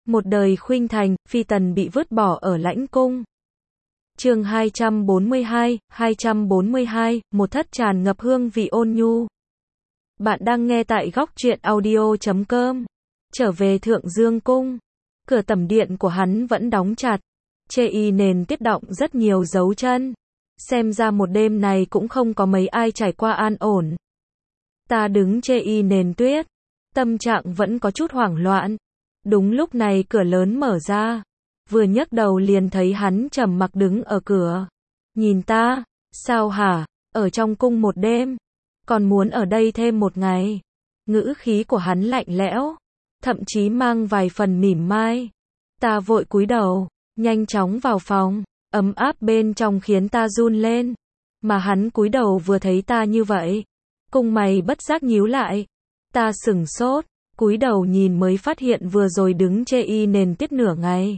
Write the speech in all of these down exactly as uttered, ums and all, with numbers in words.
Một đời khuynh thành, phi tần bị vứt bỏ ở lãnh cung. Chương hai trăm bốn mươi hai, hai trăm bốn mươi hai, một thất tràn ngập hương vị ôn nhu. Bạn đang nghe tại góc truyện audio chấm com. Trở về Thượng Dương cung, cửa tẩm điện của hắn vẫn đóng chặt. Chê y nền tuyết đọng rất nhiều dấu chân. Xem ra một đêm này cũng không có mấy ai trải qua an ổn. Ta đứng chê y nền tuyết, tâm trạng vẫn có chút hoảng loạn. Đúng lúc này cửa lớn mở ra, vừa nhấc đầu liền thấy hắn trầm mặc đứng ở cửa. Nhìn ta, sao hả, ở trong cung một đêm, còn muốn ở đây thêm một ngày. Ngữ khí của hắn lạnh lẽo, thậm chí mang vài phần mỉm mai. Ta vội cúi đầu, nhanh chóng vào phòng, ấm áp bên trong khiến ta run lên. Mà hắn cúi đầu vừa thấy ta như vậy, cung mày bất giác nhíu lại. Ta sửng sốt, cúi đầu nhìn mới phát hiện vừa rồi đứng chê y nền tuyết nửa ngày.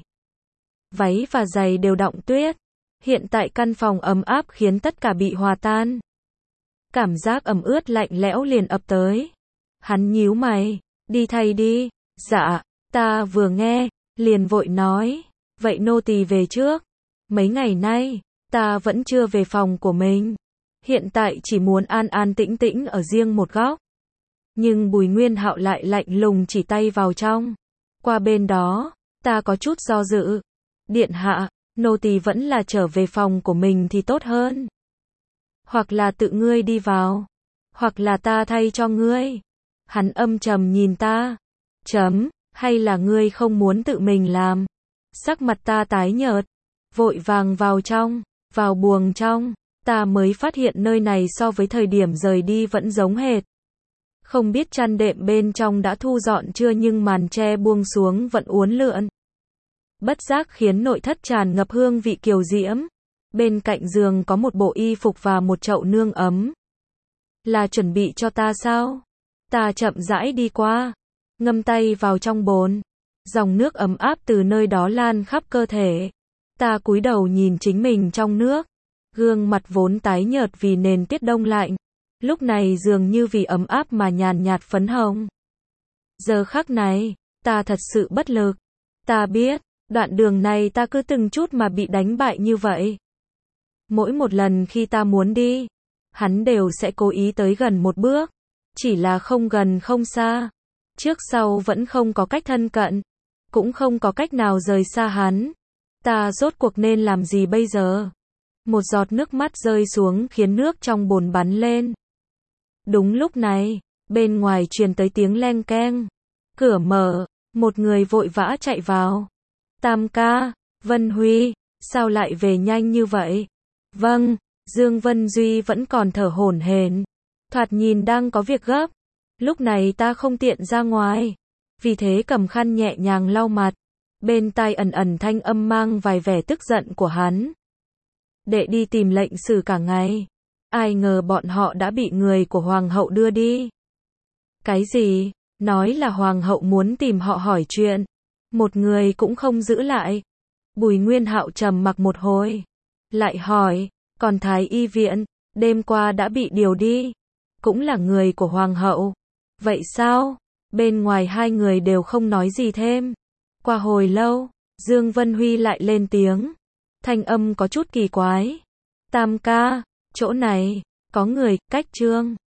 Váy và giày đều đọng tuyết. Hiện tại căn phòng ấm áp khiến tất cả bị hòa tan. Cảm giác ẩm ướt lạnh lẽo liền ập tới. Hắn nhíu mày, đi thay đi. Dạ, ta vừa nghe, liền vội nói, vậy nô tỳ về trước. Mấy ngày nay, ta vẫn chưa về phòng của mình. Hiện tại chỉ muốn an an tĩnh tĩnh ở riêng một góc. Nhưng Bùi Nguyên Hạo lại lạnh lùng chỉ tay vào trong. Qua bên đó, ta có chút do dự. Điện hạ, nô tỳ vẫn là trở về phòng của mình thì tốt hơn. Hoặc là tự ngươi đi vào, hoặc là ta thay cho ngươi. Hắn âm trầm nhìn ta. Chấm, hay là ngươi không muốn tự mình làm? Sắc mặt ta tái nhợt, vội vàng vào trong, vào buồng trong. Ta mới phát hiện nơi này so với thời điểm rời đi vẫn giống hệt. Không biết chăn đệm bên trong đã thu dọn chưa nhưng màn che buông xuống vẫn uốn lượn. Bất giác khiến nội thất tràn ngập hương vị kiều diễm. Bên cạnh giường có một bộ y phục và một chậu nương ấm. Là chuẩn bị cho ta sao? Ta chậm rãi đi qua, ngâm tay vào trong bồn. Dòng nước ấm áp từ nơi đó lan khắp cơ thể. Ta cúi đầu nhìn chính mình trong nước. Gương mặt vốn tái nhợt vì nền tuyết đông lạnh, lúc này dường như vì ấm áp mà nhàn nhạt phấn hồng. Giờ khắc này, ta thật sự bất lực. Ta biết, đoạn đường này ta cứ từng chút mà bị đánh bại như vậy. Mỗi một lần khi ta muốn đi, hắn đều sẽ cố ý tới gần một bước. Chỉ là không gần không xa. Trước sau vẫn không có cách thân cận. Cũng không có cách nào rời xa hắn. Ta rốt cuộc nên làm gì bây giờ? Một giọt nước mắt rơi xuống khiến nước trong bồn bắn lên. Đúng lúc này, bên ngoài truyền tới tiếng leng keng. Cửa mở, một người vội vã chạy vào. Tam ca, Vân Huy, sao lại về nhanh như vậy? Vâng, Dương Vân Duy vẫn còn thở hổn hển, thoạt nhìn đang có việc gấp. Lúc này ta không tiện ra ngoài, vì thế cầm khăn nhẹ nhàng lau mặt. Bên tai ẩn ẩn thanh âm mang vài vẻ tức giận của hắn. Đệ đi tìm lệnh sử cả ngày, ai ngờ bọn họ đã bị người của hoàng hậu đưa đi. Cái gì? Nói là hoàng hậu muốn tìm họ hỏi chuyện, một người cũng không giữ lại. Bùi Nguyên Hạo trầm mặc một hồi, lại hỏi, còn Thái y viện, đêm qua đã bị điều đi, cũng là người của hoàng hậu. Vậy sao? Bên ngoài hai người đều không nói gì thêm. Qua hồi lâu, Dương Vân Huy lại lên tiếng. Thanh âm có chút kỳ quái. Tam ca, chỗ này, có người, cách trương.